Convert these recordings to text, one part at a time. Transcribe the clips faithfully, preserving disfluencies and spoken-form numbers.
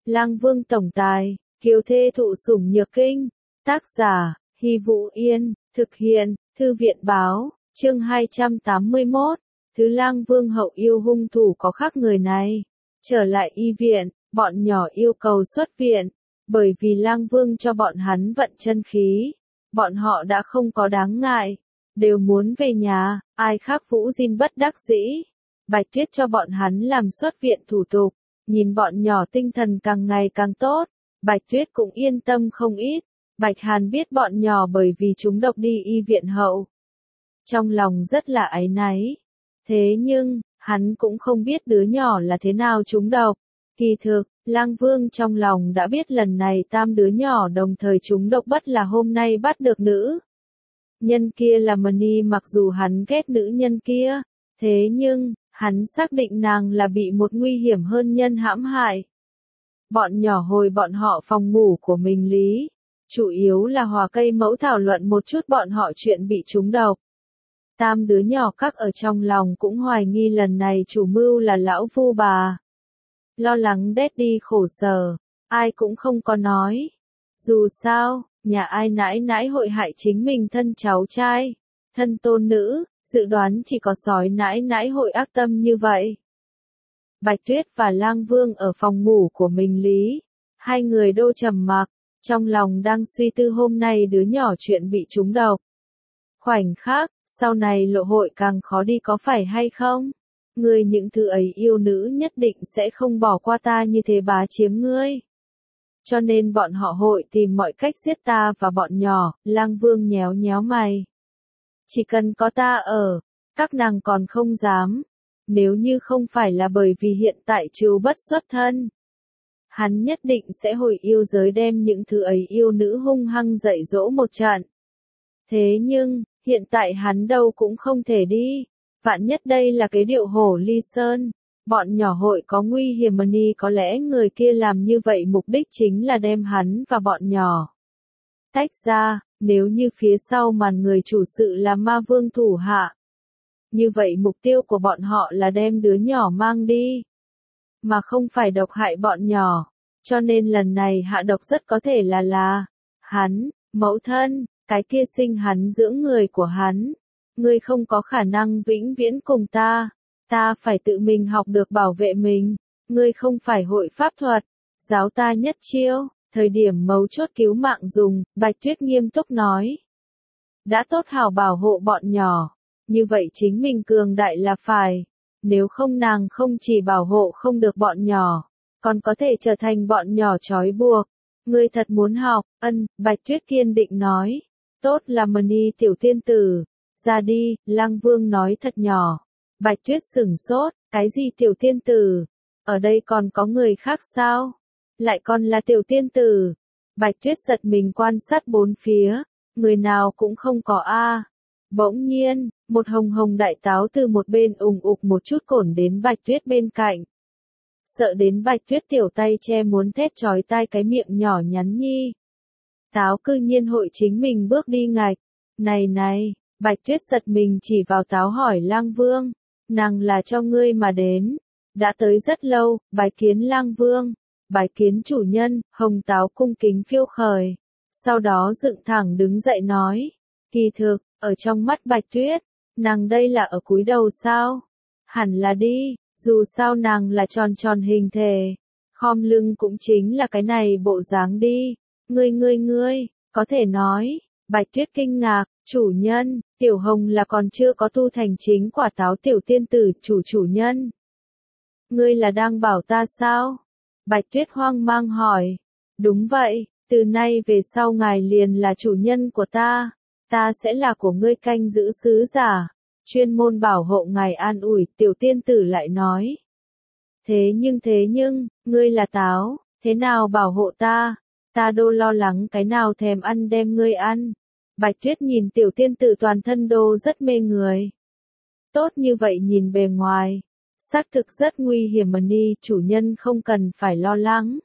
Lang Vương tổng tài, kiều thê thụ sủng nhược kinh. Tác giả, Hy Vũ Yên, thực hiện, Thư viện báo, chương hai trăm tám mươi mốt. Thứ Lang Vương hậu yêu hung thủ có khác người này. Trở lại y viện, bọn nhỏ yêu cầu xuất viện. Bởi vì Lang Vương cho bọn hắn vận chân khí. Bọn họ đã không có đáng ngại. Đều muốn về nhà, ai khác Vũ Dinh bất đắc dĩ. Bạch Tuyết cho bọn hắn làm xuất viện thủ tục. Nhìn bọn nhỏ tinh thần càng ngày càng tốt. Bạch Tuyết cũng yên tâm không ít. Bạch Hàn biết bọn nhỏ bởi vì chúng độc đi y viện hậu. Trong lòng rất là áy náy. Thế nhưng, hắn cũng không biết đứa nhỏ là thế nào trúng độc. Kỳ thực, Lang Vương trong lòng đã biết lần này tam đứa nhỏ đồng thời trúng độc bất là hôm nay bắt được nữ. Nhân kia là Mani, mặc dù hắn ghét nữ nhân kia. Thế nhưng, hắn xác định nàng là bị một nguy hiểm hơn nhân hãm hại. Bọn nhỏ hồi bọn họ phòng ngủ của mình lý. Chủ yếu là Hòa Cây Mẫu thảo luận một chút bọn họ chuyện bị trúng độc. Tam đứa nhỏ các ở trong lòng cũng hoài nghi lần này chủ mưu là lão Vu bà. Lo lắng Daddy khổ sở, ai cũng không có nói. Dù sao, nhà ai nãi nãi hội hại chính mình thân cháu trai, thân tôn nữ, dự đoán chỉ có sói nãi nãi hội ác tâm như vậy. Bạch Tuyết và Lang Vương ở phòng ngủ của mình lý. Hai người đô trầm mặc, trong lòng đang suy tư hôm nay đứa nhỏ chuyện bị trúng độc. Khoảnh khắc, sau này lộ hội càng khó đi có phải hay không? Ngươi những thứ ấy yêu nữ nhất định sẽ không bỏ qua ta như thế bá chiếm ngươi. Cho nên bọn họ hội tìm mọi cách giết ta và bọn nhỏ. Lang Vương nhéo nhéo mày. Chỉ cần có ta ở, các nàng còn không dám. Nếu như không phải là bởi vì hiện tại Trưu bất xuất thân, hắn nhất định sẽ hồi yêu giới đem những thứ ấy yêu nữ hung hăng dạy dỗ một trận. Thế nhưng, hiện tại hắn đâu cũng không thể đi. Vạn nhất đây là cái điệu hổ ly sơn. Bọn nhỏ hội có nguy hiểm, Mani có lẽ người kia làm như vậy mục đích chính là đem hắn và bọn nhỏ tách ra. Nếu như phía sau màn người chủ sự là Ma Vương thủ hạ, như vậy mục tiêu của bọn họ là đem đứa nhỏ mang đi, mà không phải độc hại bọn nhỏ. Cho nên lần này hạ độc rất có thể là là hắn, mẫu thân, cái kia sinh hắn dưỡng người của hắn. Ngươi không có khả năng vĩnh viễn cùng ta, ta phải tự mình học được bảo vệ mình. Ngươi không phải hội pháp thuật, giáo ta nhất chiêu, thời điểm mấu chốt cứu mạng dùng. Bạch Tuyết nghiêm túc nói. Đã tốt hảo bảo hộ bọn nhỏ, như vậy chính mình cường đại là phải. Nếu không nàng không chỉ bảo hộ không được bọn nhỏ, còn có thể trở thành bọn nhỏ trói buộc. Ngươi thật muốn học? Ân, Bạch Tuyết kiên định nói. Tốt là Mani tiểu tiên tử, ra đi. Lang Vương nói thật nhỏ. Bạch Tuyết sửng sốt, cái gì tiểu tiên tử? Ở đây còn có người khác sao? Lại còn là tiểu tiên tử? Bạch Tuyết giật mình quan sát bốn phía, người nào cũng không có a. Bỗng nhiên, một hồng hồng đại táo từ một bên ùng ục một chút cổn đến Bạch Tuyết bên cạnh. Sợ đến Bạch Tuyết tiểu tay che muốn thét chói tai cái miệng nhỏ nhắn nhi. Táo cư nhiên hội chính mình bước đi ngạch. Này này, Bạch Tuyết giật mình chỉ vào táo hỏi Lang Vương, nàng là cho ngươi mà đến. Đã tới rất lâu. Bái kiến Lang Vương. Bái kiến chủ nhân. Hồng táo cung kính phiêu khởi. Sau đó dựng thẳng đứng dậy nói. Kỳ thực, ở trong mắt Bạch Tuyết, nàng đây là ở cúi đầu sao? Hẳn là đi, dù sao nàng là tròn tròn hình thể. Khom lưng cũng chính là cái này bộ dáng đi. Ngươi ngươi ngươi, có thể nói. Bạch Tuyết kinh ngạc, chủ nhân, tiểu hồng là còn chưa có tu thành chính quả táo tiểu tiên tử. Chủ chủ nhân, ngươi là đang bảo ta sao? Bạch Tuyết hoang mang hỏi. Đúng vậy, từ nay về sau ngài liền là chủ nhân của ta. Ta sẽ là của ngươi canh giữ sứ giả, chuyên môn bảo hộ ngài an ủi. Tiểu tiên tử lại nói. Thế nhưng thế nhưng, ngươi là táo, thế nào bảo hộ ta? Ta đô lo lắng cái nào thèm ăn đem ngươi ăn. Bạch Tuyết nhìn tiểu tiên tử toàn thân đô rất mê người. Tốt như vậy nhìn bề ngoài, xác thực rất nguy hiểm. Mani chủ nhân không cần phải lo lắng.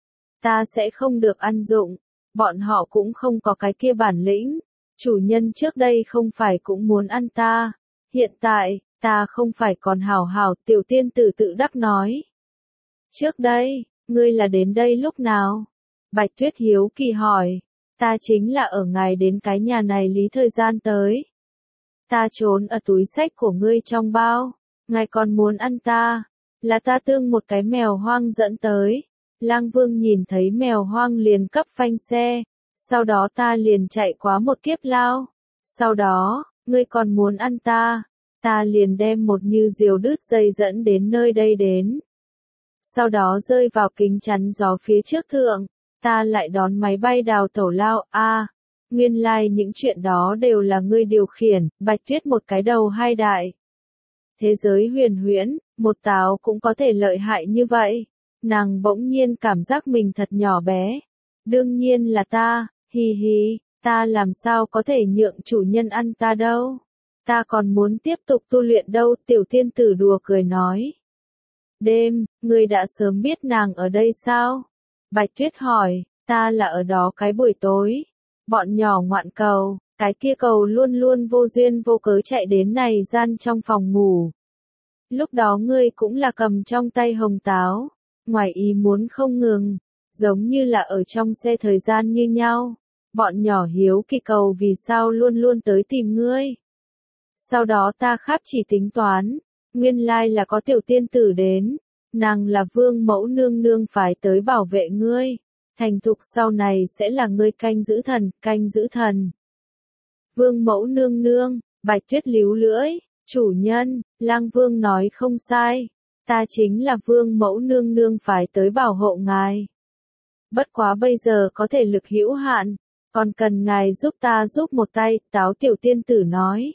Ta sẽ không được ăn dụng, bọn họ cũng không có cái kia bản lĩnh. Chủ nhân trước đây không phải cũng muốn ăn ta, hiện tại, ta không phải còn hảo hảo. Tiểu tiên tử tự đắc nói. Trước đây, ngươi là đến đây lúc nào? Bạch Tuyết hiếu kỳ hỏi. Ta chính là ở ngài đến cái nhà này lý thời gian tới. Ta trốn ở túi xách của ngươi trong bao. Ngài còn muốn ăn ta? Là ta tương một cái mèo hoang dẫn tới. Lang Vương nhìn thấy mèo hoang liền cấp phanh xe. Sau đó ta liền chạy quá một kiếp lao. Sau đó, ngươi còn muốn ăn ta? Ta liền đem một như diều đứt dây dẫn đến nơi đây đến. Sau đó rơi vào kính chắn gió phía trước thượng. Ta lại đón máy bay đào tẩu lao. A, à, nguyên lai like những chuyện đó đều là ngươi điều khiển. Bạch Tuyết một cái đầu hai đại. Thế giới huyền huyễn, một táo cũng có thể lợi hại như vậy. Nàng bỗng nhiên cảm giác mình thật nhỏ bé. Đương nhiên là ta, hi hi, ta làm sao có thể nhượng chủ nhân ăn ta đâu. Ta còn muốn tiếp tục tu luyện đâu, tiểu tiên tử đùa cười nói. Đêm, ngươi đã sớm biết nàng ở đây sao? Bạch Tuyết hỏi, ta là ở đó cái buổi tối. Bọn nhỏ ngoạn cầu, cái kia cầu luôn luôn vô duyên vô cớ chạy đến này gian trong phòng ngủ. Lúc đó ngươi cũng là cầm trong tay hồng táo, ngoài ý muốn không ngừng, giống như là ở trong xe thời gian như nhau. Bọn nhỏ hiếu kỳ cầu vì sao luôn luôn tới tìm ngươi. Sau đó ta khắp chỉ tính toán, nguyên lai là có tiểu tiên tử đến, nàng là vương mẫu nương nương phải tới bảo vệ ngươi, thành thục sau này sẽ là ngươi canh giữ thần, canh giữ thần. Vương mẫu nương nương, Bạch Tuyết líu lưỡi, chủ nhân, Lang Vương nói không sai, ta chính là vương mẫu nương nương phải tới bảo hộ ngài. Bất quá bây giờ có thể lực hữu hạn, còn cần ngài giúp ta giúp một tay, táo tiểu tiên tử nói.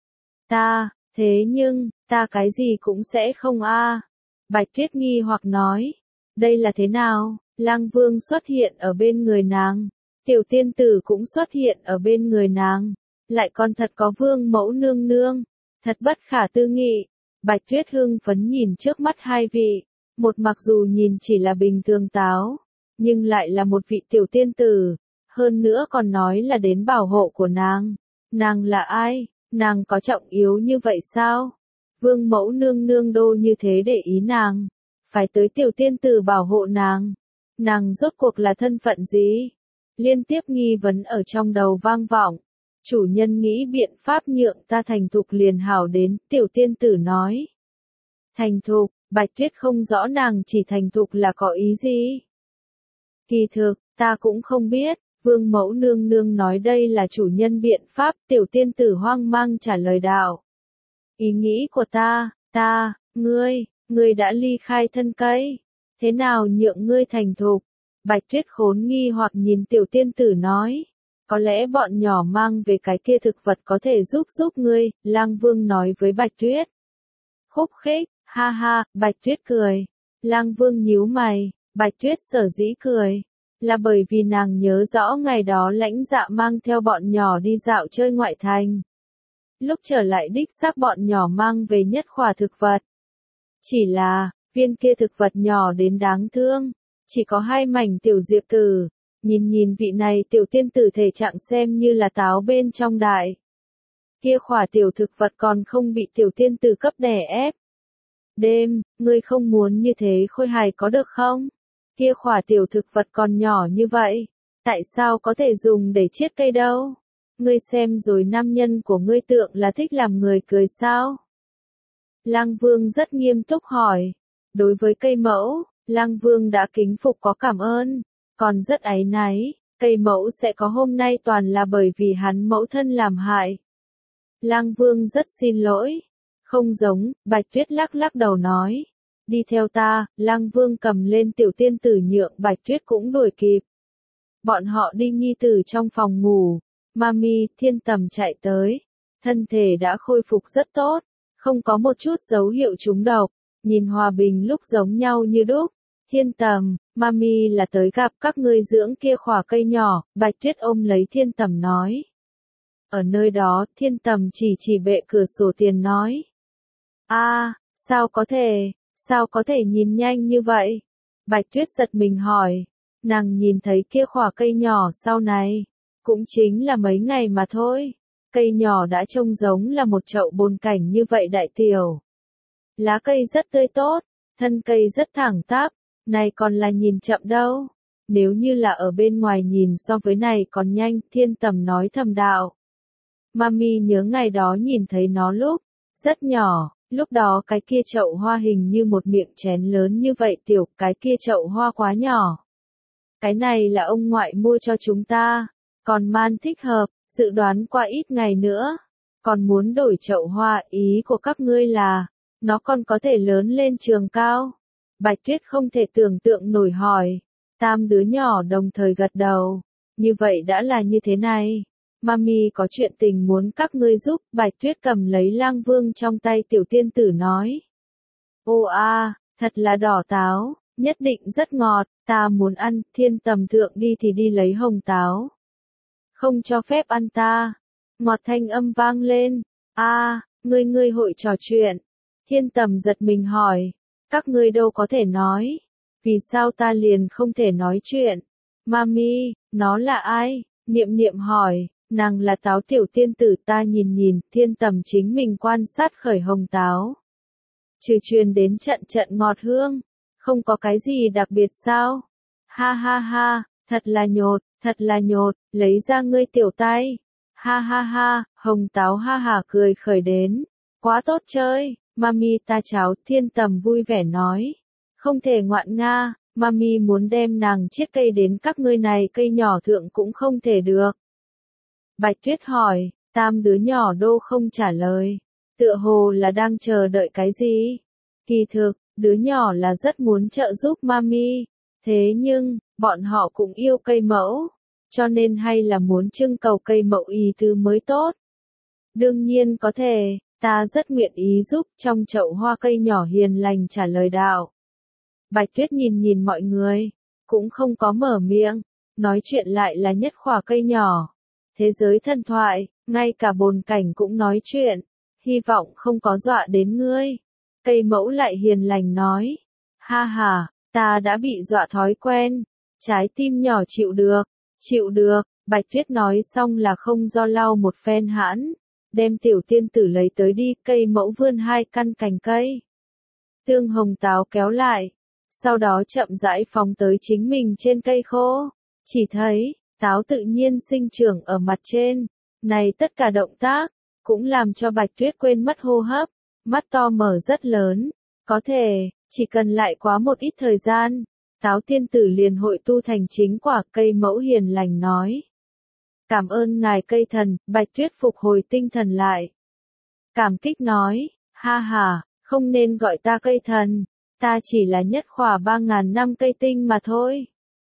Ta, thế nhưng, ta cái gì cũng sẽ không a. Bạch Tuyết nghi hoặc nói, đây là thế nào? Lang Vương xuất hiện ở bên người nàng, tiểu tiên tử cũng xuất hiện ở bên người nàng, lại còn thật có vương mẫu nương nương, thật bất khả tư nghị. Bạch Tuyết hưng phấn nhìn trước mắt hai vị, một mặc dù nhìn chỉ là bình thường táo, nhưng lại là một vị tiểu tiên tử, hơn nữa còn nói là đến bảo hộ của nàng. Nàng là ai? Nàng có trọng yếu như vậy sao? Vương mẫu nương nương đô như thế để ý nàng, phải tới tiểu tiên tử bảo hộ nàng. Nàng rốt cuộc là thân phận gì? Liên tiếp nghi vấn ở trong đầu vang vọng. Chủ nhân nghĩ biện pháp nhượng ta thành thục liền hảo đến, tiểu tiên tử nói. Thành thục, Bạch Tuyết không rõ nàng chỉ thành thục là có ý gì. Kỳ thực, ta cũng không biết, vương mẫu nương nương nói đây là chủ nhân biện pháp, tiểu tiên tử hoang mang trả lời đạo. Ý nghĩ của ta, ta, ngươi, ngươi đã ly khai thân cây, thế nào nhượng ngươi thành thục? Bạch Tuyết khốn nghi hoặc nhìn tiểu tiên tử nói. Có lẽ bọn nhỏ mang về cái kia thực vật có thể giúp giúp ngươi, Lang Vương nói với Bạch Tuyết. Khúc khích, ha ha, Bạch Tuyết cười. Lang Vương nhíu mày, Bạch Tuyết sở dĩ cười, là bởi vì nàng nhớ rõ ngày đó Lãnh Dạ mang theo bọn nhỏ đi dạo chơi ngoại thành. Lúc trở lại đích xác bọn nhỏ mang về nhất khỏa thực vật. Chỉ là, viên kia thực vật nhỏ đến đáng thương, chỉ có hai mảnh tiểu diệp tử. Nhìn nhìn vị này tiểu tiên tử thể trạng xem như là táo bên trong đại. Kia khỏa tiểu thực vật còn không bị tiểu tiên tử cấp đè ép. Đêm, ngươi không muốn như thế khôi hài có được không? Kia khỏa tiểu thực vật còn nhỏ như vậy, tại sao có thể dùng để chiết cây đâu? Ngươi xem rồi nam nhân của ngươi tượng là thích làm người cười sao? Lang Vương rất nghiêm túc hỏi. Đối với cây mẫu, Lang Vương đã kính phục có cảm ơn. Còn rất áy náy, cây mẫu sẽ có hôm nay toàn là bởi vì hắn mẫu thân làm hại. Lang Vương rất xin lỗi. Không giống, Bạch Tuyết lắc lắc đầu nói. Đi theo ta, Lang Vương cầm lên tiểu tiên tử nhượng Bạch Tuyết cũng đuổi kịp. Bọn họ đi nhi tử trong phòng ngủ. Mami, Thiên Tầm chạy tới. Thân thể đã khôi phục rất tốt, không có một chút dấu hiệu trúng độc, nhìn hòa bình lúc giống nhau như đúc. Thiên Tầm, Mami là tới gặp các ngươi dưỡng kia khỏa cây nhỏ, Bạch Tuyết ôm lấy Thiên Tầm nói. Ở nơi đó, Thiên Tầm chỉ chỉ bệ cửa sổ tiền nói. A, sao có thể, sao có thể nhìn nhanh như vậy? Bạch Tuyết giật mình hỏi, nàng nhìn thấy kia khỏa cây nhỏ sau này, cũng chính là mấy ngày mà thôi. Cây nhỏ đã trông giống là một chậu bồn cảnh như vậy đại tiểu. Lá cây rất tươi tốt, thân cây rất thẳng tắp. Này còn là nhìn chậm đâu. Nếu như là ở bên ngoài nhìn so với này còn nhanh, Thiên Tầm nói thầm đạo. Mami nhớ ngày đó nhìn thấy nó lúc rất nhỏ, lúc đó cái kia chậu hoa hình như một miệng chén lớn như vậy tiểu, cái kia chậu hoa quá nhỏ. Cái này là ông ngoại mua cho chúng ta, còn man thích hợp, dự đoán qua ít ngày nữa. Còn muốn đổi chậu hoa, ý của các ngươi là, nó còn có thể lớn lên trường cao. Bạch Tuyết không thể tưởng tượng nổi hỏi. Tam đứa nhỏ đồng thời gật đầu. Như vậy đã là như thế này. Mami có chuyện tình muốn các ngươi giúp. Bạch Tuyết cầm lấy Lang Vương trong tay tiểu tiên tử nói. Ô a, thật là đỏ táo, nhất định rất ngọt, ta muốn ăn. Thiên Tầm thượng đi thì đi lấy hồng táo. Không cho phép ăn ta. Ngọt thanh âm vang lên. A, ngươi ngươi hội trò chuyện. Thiên Tầm giật mình hỏi. Các ngươi đâu có thể nói. Vì sao ta liền không thể nói chuyện? Mami, nó là ai? Niệm Niệm hỏi. Nàng là táo tiểu tiên tử. Ta nhìn nhìn. Thiên Tầm chính mình quan sát khởi hồng táo. Trừ truyền đến trận trận ngọt hương. Không có cái gì đặc biệt sao? Ha ha ha, thật là nhột, thật là nhột, lấy ra ngươi tiểu tay. Ha ha ha, hồng táo ha ha cười khởi đến. Quá tốt chơi, mami ta cháu. Thiên Tầm vui vẻ nói. Không thể ngoạn nga, mami muốn đem nàng chiết cây đến các ngươi này cây nhỏ thượng cũng không thể được. Bạch Tuyết hỏi, tam đứa nhỏ đô không trả lời. Tựa hồ là đang chờ đợi cái gì? Kỳ thực, đứa nhỏ là rất muốn trợ giúp mami. Thế nhưng, bọn họ cũng yêu cây mẫu. Cho nên hay là muốn trưng cầu cây mẫu ý tứ mới tốt. Đương nhiên có thể, ta rất nguyện ý giúp. Trong chậu hoa cây nhỏ hiền lành trả lời đạo. Bạch Tuyết nhìn nhìn mọi người, cũng không có mở miệng. Nói chuyện lại là nhất khỏa cây nhỏ. Thế giới thần thoại, ngay cả bồn cảnh cũng nói chuyện. Hy vọng không có dọa đến ngươi. Cây mẫu lại hiền lành nói. Ha ha, ta đã bị dọa thói quen. Trái tim nhỏ chịu được, chịu được. Bạch Tuyết nói xong là không do lau một phen hãn. Đem tiểu tiên tử lấy tới đi. Cây mẫu vươn hai căn cành cây. Tương hồng táo kéo lại. Sau đó chậm rãi phóng tới chính mình trên cây khô. Chỉ thấy, táo tự nhiên sinh trưởng ở mặt trên. Này tất cả động tác, cũng làm cho Bạch Tuyết quên mất hô hấp. Mắt to mở rất lớn. Có thể, chỉ cần lại quá một ít thời gian, táo tiên tử liền hội tu thành chính quả. Cây mẫu hiền lành nói. Cảm ơn ngài cây thần. Bạch Tuyết phục hồi tinh thần lại. Cảm kích nói, ha ha, không nên gọi ta cây thần. Ta chỉ là nhất khỏa ba ngàn năm cây tinh mà thôi.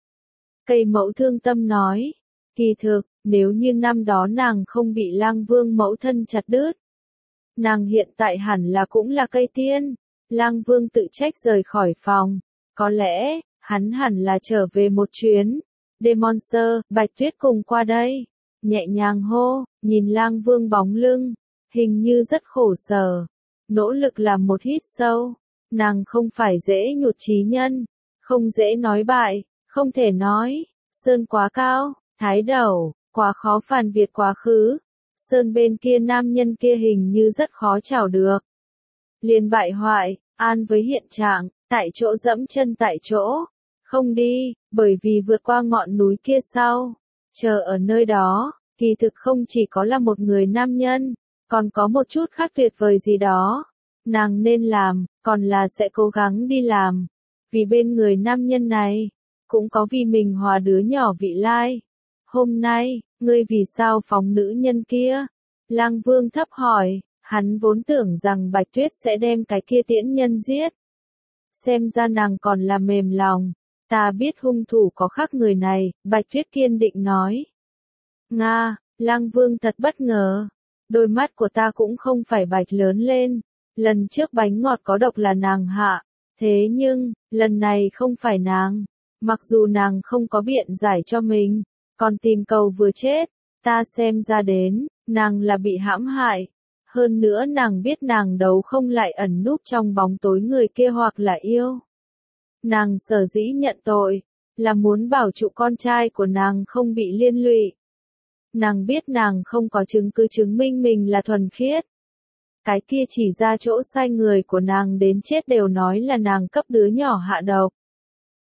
Cây mẫu thương tâm nói. Kỳ thực, nếu như năm đó nàng không bị Lang Vương mẫu thân chặt đứt, nàng hiện tại hẳn là cũng là cây tiên. Lang Vương tự trách rời khỏi phòng. Có lẽ, hắn hẳn là trở về một chuyến. Demon Sir, Bạch Tuyết cùng qua đây. Nhẹ nhàng hô, nhìn Lang Vương bóng lưng. Hình như rất khổ sở. Nỗ lực làm một hít sâu. Nàng không phải dễ nhụt chí nhân. Không dễ nói bại. Không thể nói. Sơn quá cao. Thái đầu. Quá khó phản việt quá khứ. Sơn bên kia nam nhân kia hình như rất khó chào được. Liền bại hoại, an với hiện trạng, tại chỗ dẫm chân tại chỗ. Không đi, bởi vì vượt qua ngọn núi kia sau. Chờ ở nơi đó, kỳ thực không chỉ có là một người nam nhân, còn có một chút khác tuyệt vời gì đó. Nàng nên làm, còn là sẽ cố gắng đi làm. Vì bên người nam nhân này, cũng có vì mình hòa đứa nhỏ vị lai. Hôm nay, ngươi vì sao phóng nữ nhân kia? Lang Vương thấp hỏi, hắn vốn tưởng rằng Bạch Tuyết sẽ đem cái kia tiễn nhân giết. Xem ra nàng còn là mềm lòng. Ta biết hung thủ có khác người này, Bạch Tuyết kiên định nói. Nga, Lang Vương thật bất ngờ. Đôi mắt của ta cũng không phải bạch lớn lên. Lần trước bánh ngọt có độc là nàng hạ. Thế nhưng, lần này không phải nàng. Mặc dù nàng không có biện giải cho mình, còn tìm cầu vừa chết, ta xem ra đến, nàng là bị hãm hại. Hơn nữa nàng biết nàng đấu không lại ẩn núp trong bóng tối người kia hoặc là yêu. Nàng sở dĩ nhận tội, là muốn bảo trụ con trai của nàng không bị liên lụy. Nàng biết nàng không có chứng cứ chứng minh mình là thuần khiết. Cái kia chỉ ra chỗ sai người của nàng đến chết đều nói là nàng cấp đứa nhỏ hạ độc.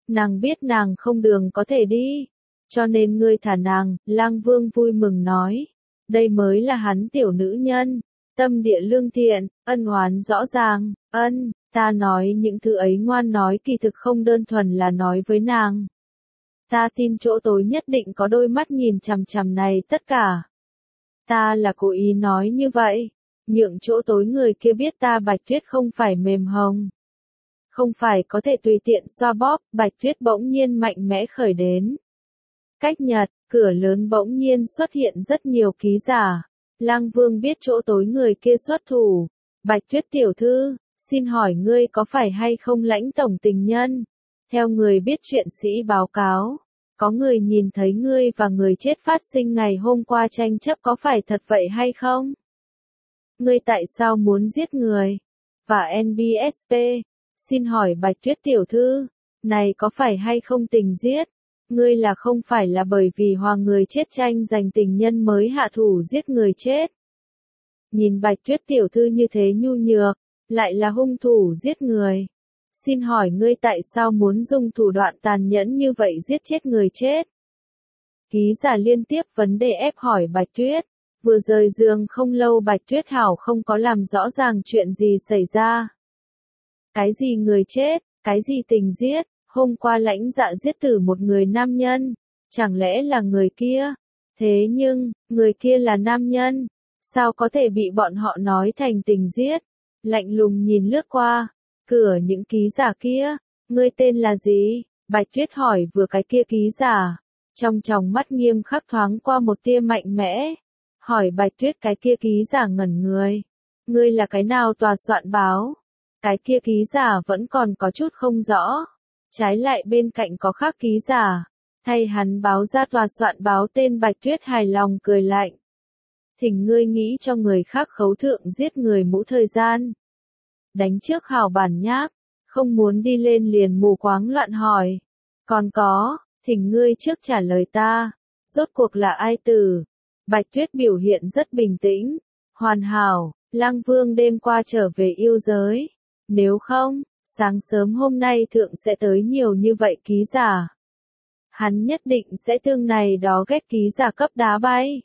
nàng biết nàng không đường có thể đi, cho nên ngươi thả nàng, Lang Vương vui mừng nói, đây mới là hắn tiểu nữ nhân, tâm địa lương thiện, ân oán rõ ràng, ân, ta nói những thứ ấy ngoan nói kỳ thực không đơn thuần là nói với nàng. Ta tin chỗ tối nhất định có đôi mắt nhìn chằm chằm này tất cả. Ta là cố ý nói như vậy, nhượng chỗ tối người kia biết ta Bạch Tuyết không phải mềm hồng. Không phải có thể tùy tiện xoa bóp, Bạch Tuyết bỗng nhiên mạnh mẽ khởi đến. Cách nhật, cửa lớn bỗng nhiên xuất hiện rất nhiều ký giả. Lang Vương biết chỗ tối người kia xuất thủ. Bạch Tuyết tiểu thư, xin hỏi ngươi có phải hay không Lãnh tổng tình nhân? Theo người biết chuyện sĩ báo cáo, có người nhìn thấy ngươi và người chết phát sinh ngày hôm qua tranh chấp có phải thật vậy hay không? Ngươi tại sao muốn giết người? Và en bê ét pê, xin hỏi Bạch Tuyết tiểu thư, này có phải hay không tình giết? Ngươi là không phải là bởi vì hòa người chết tranh giành tình nhân mới hạ thủ giết người chết? Nhìn Bạch Tuyết tiểu thư như thế nhu nhược, lại là hung thủ giết người. Xin hỏi ngươi tại sao muốn dùng thủ đoạn tàn nhẫn như vậy giết chết người chết? Ký giả liên tiếp vấn đề ép hỏi Bạch Tuyết. Vừa rời giường không lâu Bạch Tuyết hảo không có làm rõ ràng chuyện gì xảy ra. Cái gì người chết, cái gì tình giết, hôm qua Lãnh Dạ giết tử một người nam nhân, chẳng lẽ là người kia? Thế nhưng, người kia là nam nhân, sao có thể bị bọn họ nói thành tình giết? Lạnh lùng nhìn lướt qua, cửa những ký giả kia, ngươi tên là gì? Bạch Tuyết hỏi vừa cái kia ký giả, trong tròng mắt nghiêm khắc thoáng qua một tia mạnh mẽ. Hỏi Bạch Tuyết cái kia ký giả ngẩn người, ngươi là cái nào tòa soạn báo? Cái kia ký giả vẫn còn có chút không rõ. Trái lại bên cạnh có khác ký giả, thay hắn báo ra tòa soạn báo tên Bạch Tuyết hài lòng cười lạnh. Thỉnh ngươi nghĩ cho người khác khấu thượng giết người mũ thời gian. Đánh trước hảo bản nháp, không muốn đi lên liền mù quáng loạn hỏi. Còn có, thỉnh ngươi trước trả lời ta, rốt cuộc là ai tử? Bạch Tuyết biểu hiện rất bình tĩnh, hoàn hảo, Lang Vương đêm qua trở về yêu giới. Nếu không, sáng sớm hôm nay thượng sẽ tới nhiều như vậy ký giả. Hắn nhất định sẽ thương này đó ghét ký giả cấp đá bay.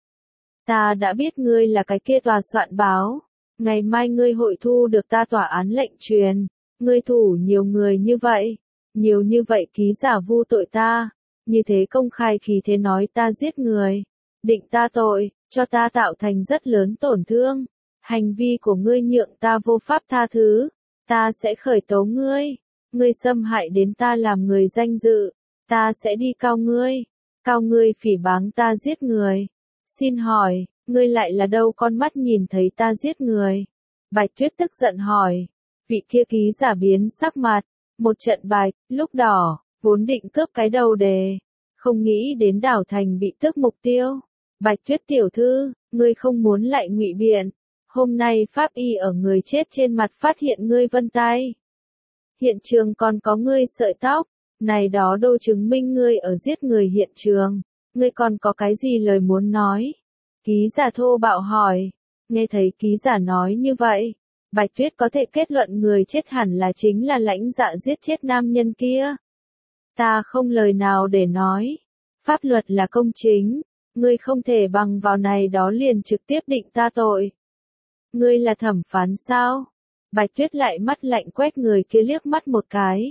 Ta đã biết ngươi là cái kia tòa soạn báo. Ngày mai ngươi hội thu được ta tòa án lệnh truyền. Ngươi thủ nhiều người như vậy. Nhiều như vậy ký giả vu tội ta. Như thế công khai khí thế nói ta giết người. Định ta tội, cho ta tạo thành rất lớn tổn thương. Hành vi của ngươi nhượng ta vô pháp tha thứ. Ta sẽ khởi tố ngươi. Ngươi xâm hại đến ta làm người danh dự. Ta sẽ đi cao ngươi. Cao ngươi phỉ báng ta giết người. Xin hỏi, ngươi lại là đâu con mắt nhìn thấy ta giết người? Bạch Tuyết tức giận hỏi. Vị kia ký giả biến sắc mặt. Một trận bạch, lúc đỏ, vốn định cướp cái đầu đề. Không nghĩ đến đảo thành bị tước mục tiêu. Bạch Tuyết tiểu thư, ngươi không muốn lại ngụy biện. Hôm nay pháp y ở người chết trên mặt phát hiện ngươi vân tay. Hiện trường còn có ngươi sợi tóc. Này đó đô chứng minh ngươi ở giết người hiện trường. Ngươi còn có cái gì lời muốn nói? Ký giả thô bạo hỏi. Nghe thấy ký giả nói như vậy, Bạch Tuyết có thể kết luận người chết hẳn là chính là Lãnh Dạ giết chết nam nhân kia. Ta không lời nào để nói. Pháp luật là công chính. Ngươi không thể bằng vào này đó liền trực tiếp định ta tội. Ngươi là thẩm phán sao? Bạch Tuyết lại mắt lạnh quét người kia liếc mắt một cái.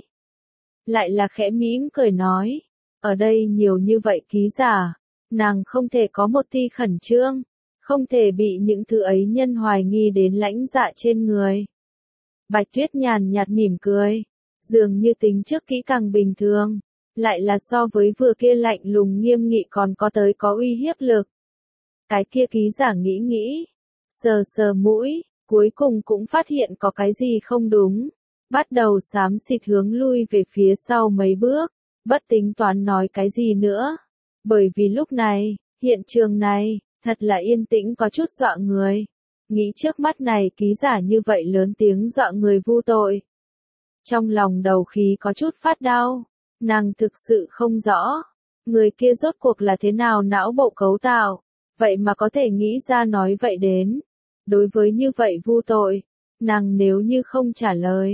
Lại là khẽ mỉm cười nói. Ở đây nhiều như vậy ký giả. Nàng không thể có một tia khẩn trương. Không thể bị những thứ ấy nhân hoài nghi đến Lãnh Dạ trên người. Bạch Tuyết nhàn nhạt mỉm cười. Dường như tính trước kỹ càng bình thường. Lại là so với vừa kia lạnh lùng nghiêm nghị còn có tới có uy hiếp lực. Cái kia ký giả nghĩ nghĩ. Sờ sờ mũi. Cuối cùng cũng phát hiện có cái gì không đúng. Bắt đầu xám xịt hướng lui về phía sau mấy bước. Bất tính toán nói cái gì nữa. Bởi vì lúc này, hiện trường này, thật là yên tĩnh có chút dọa người. Nghĩ trước mắt này ký giả như vậy lớn tiếng dọa người vu tội. Trong lòng đầu khí có chút phát đau. Nàng thực sự không rõ. Người kia rốt cuộc là thế nào não bộ cấu tạo. Vậy mà có thể nghĩ ra nói vậy đến. Đối với như vậy vu tội. Nàng nếu như không trả lời.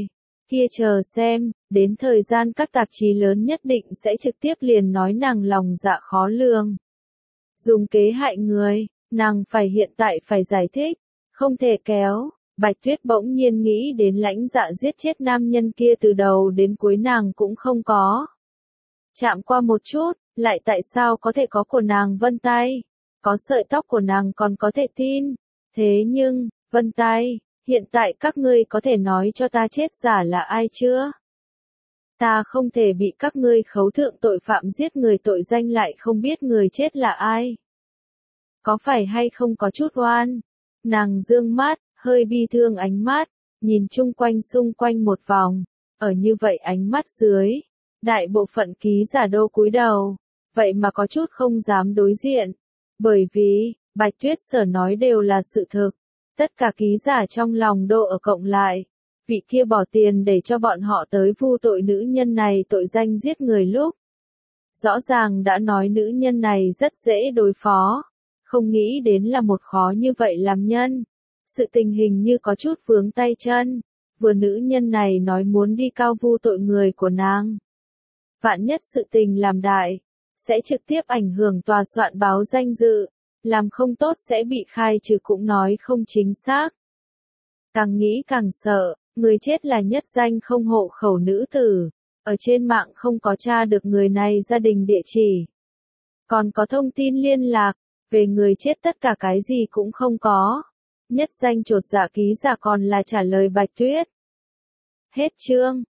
Kia chờ xem, đến thời gian các tạp chí lớn nhất định sẽ trực tiếp liền nói nàng lòng dạ khó lường. Dùng kế hại người, nàng phải hiện tại phải giải thích, không thể kéo. Bạch Tuyết bỗng nhiên nghĩ đến Lãnh Dạ giết chết nam nhân kia từ đầu đến cuối nàng cũng không có. Chạm qua một chút, lại tại sao có thể có của nàng vân tay, có sợi tóc của nàng còn có thể tin. Thế nhưng, vân tay, hiện tại các ngươi có thể nói cho ta chết giả là ai chưa? Ta không thể bị các ngươi khấu thượng tội phạm giết người tội danh lại không biết người chết là ai. Có phải hay không có chút oan? Nàng dương mắt, hơi bi thương ánh mắt, nhìn chung quanh xung quanh một vòng, ở như vậy ánh mắt dưới, đại bộ phận ký giả đô cúi đầu, vậy mà có chút không dám đối diện, bởi vì, Bạch Tuyết sở nói đều là sự thực, tất cả ký giả trong lòng đô ở cộng lại, vị kia bỏ tiền để cho bọn họ tới vu tội nữ nhân này tội danh giết người lúc. Rõ ràng đã nói nữ nhân này rất dễ đối phó, không nghĩ đến là một khó như vậy làm nhân. Sự tình hình như có chút vướng tay chân, vừa nữ nhân này nói muốn đi cao vu tội người của nàng. Vạn nhất sự tình làm đại, sẽ trực tiếp ảnh hưởng tòa soạn báo danh dự, làm không tốt sẽ bị khai trừ cũng nói không chính xác. Càng nghĩ càng sợ, người chết là nhất danh không hộ khẩu nữ tử, ở trên mạng không có tra được người này gia đình địa chỉ. Còn có thông tin liên lạc, về người chết tất cả cái gì cũng không có. Nhất danh chột dạ ký giả còn là trả lời Bạch Tuyết. Hết chương.